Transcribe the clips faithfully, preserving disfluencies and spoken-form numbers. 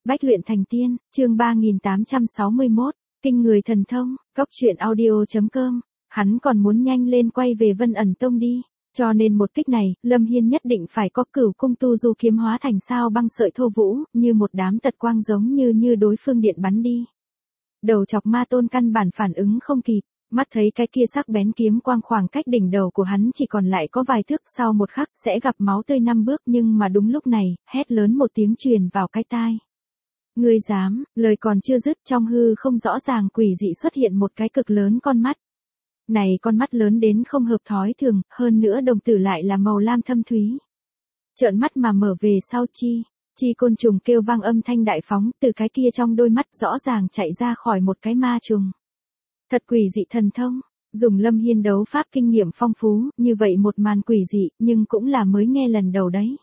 Bách luyện thành tiên, chương ba nghìn tám trăm sáu mươi mốt, kinh người thần thông, góc truyện audio.com, hắn còn muốn nhanh lên quay về Vân ẩn tông đi, cho nên một kích này, Lâm Hiên nhất định phải có Cửu cung tu du kiếm hóa thành sao băng sợi thô vũ, như một đám tật quang giống như như đối phương điện bắn đi. Đầu chọc ma tôn căn bản phản ứng không kịp, mắt thấy cái kia sắc bén kiếm quang khoảng cách đỉnh đầu của hắn chỉ còn lại có vài thước, sau một khắc sẽ gặp máu tươi năm bước, nhưng mà đúng lúc này, hét lớn một tiếng truyền vào cái tai. Ngươi dám, lời còn chưa dứt, trong hư không rõ ràng quỷ dị xuất hiện một cái cực lớn con mắt. Này con mắt lớn đến không hợp thói thường, hơn nữa đồng tử lại là màu lam thâm thúy. Trợn mắt mà mở về sau chi, chi côn trùng kêu vang âm thanh đại phóng, từ cái kia trong đôi mắt rõ ràng chạy ra khỏi một cái ma trùng. Thật quỷ dị thần thông, dùng Lâm Hiên đấu pháp kinh nghiệm phong phú, như vậy một màn quỷ dị, nhưng cũng là mới nghe lần đầu đấy.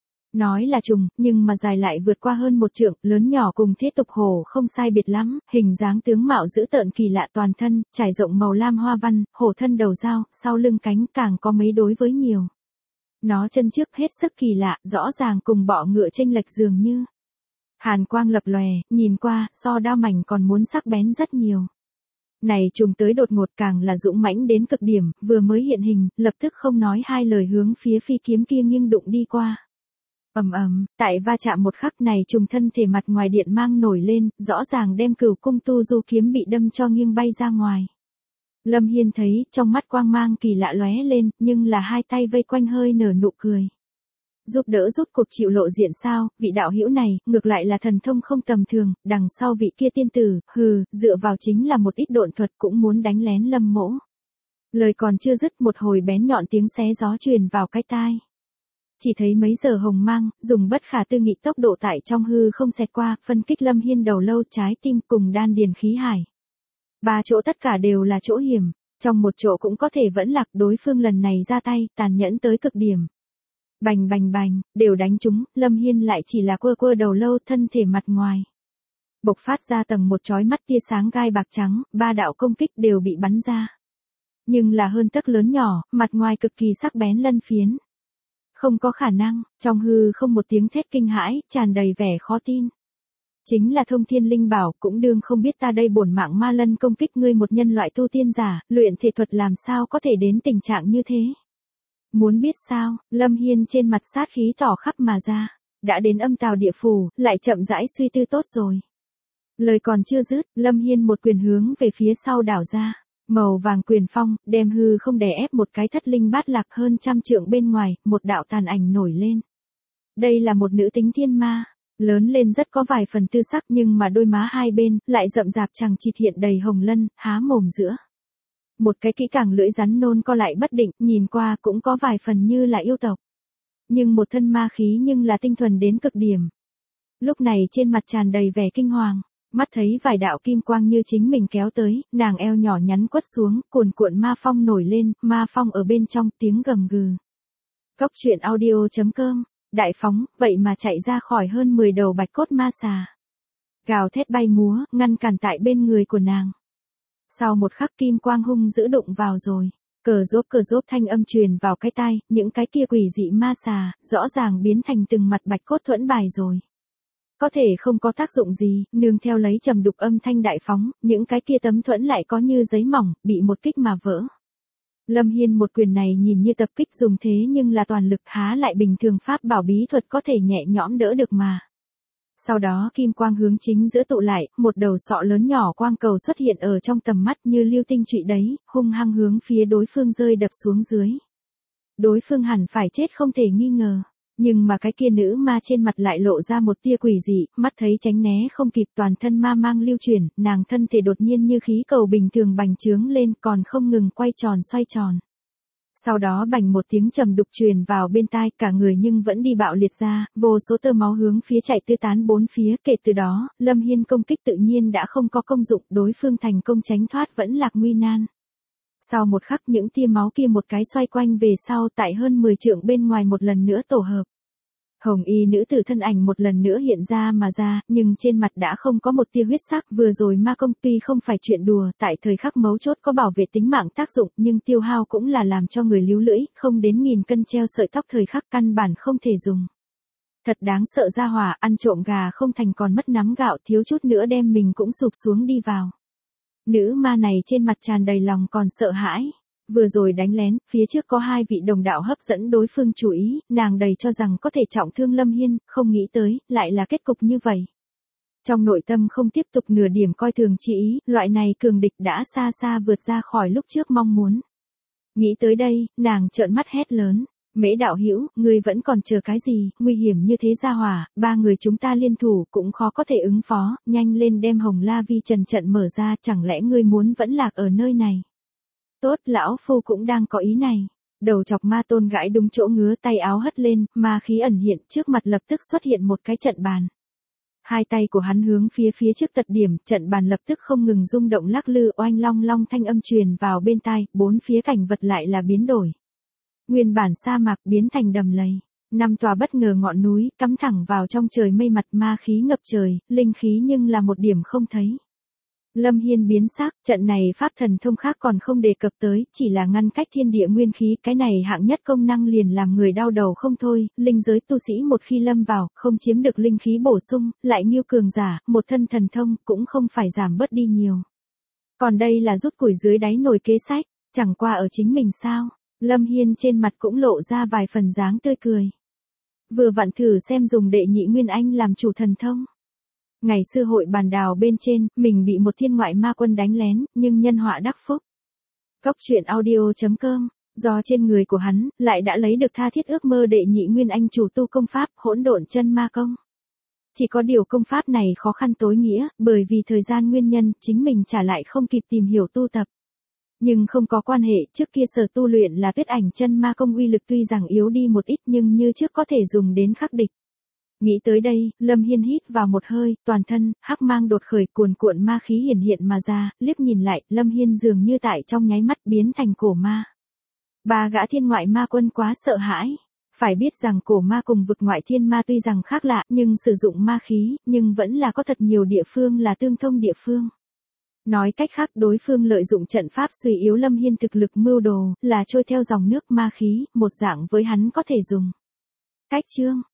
Nói là trùng, nhưng mà dài lại vượt qua hơn một trượng, lớn nhỏ cùng thế tục hổ không sai biệt lắm, hình dáng tướng mạo dữ tợn kỳ lạ toàn thân, trải rộng màu lam hoa văn, hổ thân đầu dao, sau lưng cánh càng có mấy đối với nhiều. Nó chân trước hết sức kỳ lạ, rõ ràng cùng bọ ngựa chênh lệch dường như. Hàn quang lập lòe, nhìn qua, so đao mảnh còn muốn sắc bén rất nhiều. Này trùng tới đột ngột càng là dũng mãnh đến cực điểm, vừa mới hiện hình, lập tức không nói hai lời hướng phía phi kiếm kia nghiêng đụng đi qua. Ầm ầm, tại va chạm một khắc này trùng thân thể mặt ngoài điện mang nổi lên, rõ ràng đem Cửu cung tu du kiếm bị đâm cho nghiêng bay ra ngoài. Lâm Hiên thấy, trong mắt quang mang kỳ lạ lóe lên, nhưng là hai tay vây quanh hơi nở nụ cười. Giúp đỡ rút cuộc chịu lộ diện sao, vị đạo hữu này, ngược lại là thần thông không tầm thường, đằng sau vị kia tiên tử, hừ, dựa vào chính là một ít độn thuật cũng muốn đánh lén Lâm mỗ. Lời còn chưa dứt, một hồi bén nhọn tiếng xé gió truyền vào cái tai. Chỉ thấy mấy giờ hồng mang, dùng bất khả tư nghị tốc độ tại trong hư không xẹt qua, phân kích Lâm Hiên đầu lâu trái tim cùng đan điền khí hải. Ba chỗ tất cả đều là chỗ hiểm, trong một chỗ cũng có thể vẫn lạc, đối phương lần này ra tay, tàn nhẫn tới cực điểm. Bành bành bành, đều đánh trúng, Lâm Hiên lại chỉ là quơ quơ đầu lâu, thân thể mặt ngoài. Bộc phát ra tầng một chói mắt tia sáng gai bạc trắng, ba đạo công kích đều bị bắn ra. Nhưng là hơn tấc lớn nhỏ, mặt ngoài cực kỳ sắc bén lân phiến. Không có khả năng, trong hư không một tiếng thét kinh hãi, tràn đầy vẻ khó tin. Chính là thông thiên linh bảo, cũng đương không biết ta đây bổn mạng ma lân công kích ngươi một nhân loại tu tiên giả, luyện thể thuật làm sao có thể đến tình trạng như thế. Muốn biết sao, Lâm Hiên trên mặt sát khí tỏ khắp mà ra, đã đến âm tào địa phủ, lại chậm rãi suy tư tốt rồi. Lời còn chưa dứt, Lâm Hiên một quyền hướng về phía sau đảo ra. Màu vàng quyền phong, đem hư không đè ép một cái thất linh bát lạc hơn trăm trượng bên ngoài, một đạo tàn ảnh nổi lên. Đây là một nữ tính thiên ma, lớn lên rất có vài phần tư sắc nhưng mà đôi má hai bên, lại rậm rạp chằng chịt hiện đầy hồng lân, há mồm giữa. Một cái kỹ càng lưỡi rắn nôn co lại bất định, nhìn qua cũng có vài phần như là yêu tộc. Nhưng một thân ma khí nhưng là tinh thuần đến cực điểm. Lúc này trên mặt tràn đầy vẻ kinh hoàng. Mắt thấy vài đạo kim quang như chính mình kéo tới, nàng eo nhỏ nhắn quất xuống, cuồn cuộn ma phong nổi lên, ma phong ở bên trong tiếng gầm gừ. Góc truyện audio.com, đại phóng, vậy mà chạy ra khỏi hơn mười đầu bạch cốt ma xà. Gào thét bay múa, ngăn cản tại bên người của nàng. Sau một khắc kim quang hung dữ đụng vào rồi, cờ rốp cờ rốp thanh âm truyền vào cái tai, những cái kia quỷ dị ma xà, rõ ràng biến thành từng mặt bạch cốt thuẫn bài rồi. Có thể không có tác dụng gì, nương theo lấy trầm đục âm thanh đại phóng, những cái kia tấm thuẫn lại có như giấy mỏng, bị một kích mà vỡ. Lâm Hiên một quyền này nhìn như tập kích dùng thế nhưng là toàn lực, há lại bình thường pháp bảo bí thuật có thể nhẹ nhõm đỡ được mà. Sau đó kim quang hướng chính giữa tụ lại, một đầu sọ lớn nhỏ quang cầu xuất hiện ở trong tầm mắt như lưu tinh trụy đấy, hung hăng hướng phía đối phương rơi đập xuống dưới. Đối phương hẳn phải chết không thể nghi ngờ. Nhưng mà cái kia nữ ma trên mặt lại lộ ra một tia quỷ dị, mắt thấy tránh né không kịp, toàn thân ma mang lưu chuyển, nàng thân thể đột nhiên như khí cầu bình thường bành trướng lên, còn không ngừng quay tròn xoay tròn. Sau đó bành một tiếng trầm đục truyền vào bên tai, cả người nhưng vẫn đi bạo liệt ra, vô số tơ máu hướng phía chạy tứ tán bốn phía, kể từ đó, Lâm Hiên công kích tự nhiên đã không có công dụng, đối phương thành công tránh thoát vẫn lạc nguy nan. Sau một khắc những tia máu kia một cái xoay quanh về sau, tại hơn mười trượng bên ngoài một lần nữa tổ hợp. Hồng y nữ tử thân ảnh một lần nữa hiện ra mà ra, nhưng trên mặt đã không có một tia huyết sắc, vừa rồi ma công tuy không phải chuyện đùa, tại thời khắc mấu chốt có bảo vệ tính mạng tác dụng, nhưng tiêu hao cũng là làm cho người líu lưỡi, không đến nghìn cân treo sợi tóc, thời khắc căn bản không thể dùng. Thật đáng sợ gia hỏa, ăn trộm gà không thành còn mất nắm gạo, thiếu chút nữa đem mình cũng sụp xuống đi vào. Nữ ma này trên mặt tràn đầy lòng còn sợ hãi. Vừa rồi đánh lén, phía trước có hai vị đồng đạo hấp dẫn đối phương chú ý, nàng đầy cho rằng có thể trọng thương Lâm Hiên, không nghĩ tới, lại là kết cục như vậy. Trong nội tâm không tiếp tục nửa điểm coi thường chi ý, loại này cường địch đã xa xa vượt ra khỏi lúc trước mong muốn. Nghĩ tới đây, nàng trợn mắt hét lớn. Mễ đạo hữu, ngươi vẫn còn chờ cái gì, nguy hiểm như thế gia hỏa, ba người chúng ta liên thủ cũng khó có thể ứng phó, nhanh lên đem Hồng La Vi Trần trận mở ra, chẳng lẽ ngươi muốn vẫn lạc ở nơi này. Tốt, lão phu cũng đang có ý này. Đầu chọc ma tôn gãi đúng chỗ ngứa, tay áo hất lên, ma khí ẩn hiện, trước mặt lập tức xuất hiện một cái trận bàn. Hai tay của hắn hướng phía phía trước tật điểm, trận bàn lập tức không ngừng rung động lắc lư, oanh long long thanh âm truyền vào bên tai, bốn phía cảnh vật lại là biến đổi. Nguyên bản sa mạc biến thành đầm lầy, năm tòa bất ngờ ngọn núi cắm thẳng vào trong trời mây, mặt ma khí ngập trời, linh khí nhưng là một điểm không thấy. Lâm Hiên biến sắc, trận này pháp thần thông khác còn không đề cập tới, chỉ là ngăn cách thiên địa nguyên khí, cái này hạng nhất công năng liền làm người đau đầu không thôi, linh giới tu sĩ một khi lâm vào, không chiếm được linh khí bổ sung, lại nghiêu cường giả, một thân thần thông, cũng không phải giảm bớt đi nhiều. Còn đây là rút củi dưới đáy nồi kế sách, chẳng qua ở chính mình sao, Lâm Hiên trên mặt cũng lộ ra vài phần dáng tươi cười. Vừa vặn thử xem dùng đệ nhị nguyên anh làm chủ thần thông. Ngày xưa hội bàn đào bên trên, mình bị một thiên ngoại ma quân đánh lén, nhưng nhân họa đắc phúc. Góc truyện audio chấm com, do trên người của hắn, lại đã lấy được tha thiết ước mơ đệ nhị nguyên anh chủ tu công pháp, hỗn độn chân ma công. Chỉ có điều công pháp này khó khăn tối nghĩa, bởi vì thời gian nguyên nhân, chính mình trả lại không kịp tìm hiểu tu tập. Nhưng không có quan hệ, trước kia sở tu luyện là tuyết ảnh chân ma công, uy lực tuy rằng yếu đi một ít nhưng như trước có thể dùng đến khắc địch. Nghĩ tới đây, Lâm Hiên hít vào một hơi, toàn thân, hắc mang đột khởi, cuồn cuộn ma khí hiển hiện mà ra, liếc nhìn lại, Lâm Hiên dường như tại trong nháy mắt biến thành cổ ma. Ba gã thiên ngoại ma quân quá sợ hãi. Phải biết rằng cổ ma cùng vực ngoại thiên ma tuy rằng khác lạ, nhưng sử dụng ma khí, nhưng vẫn là có thật nhiều địa phương là tương thông địa phương. Nói cách khác, đối phương lợi dụng trận pháp suy yếu Lâm Hiên thực lực mưu đồ, là trôi theo dòng nước ma khí, một dạng với hắn có thể dùng. Cách chương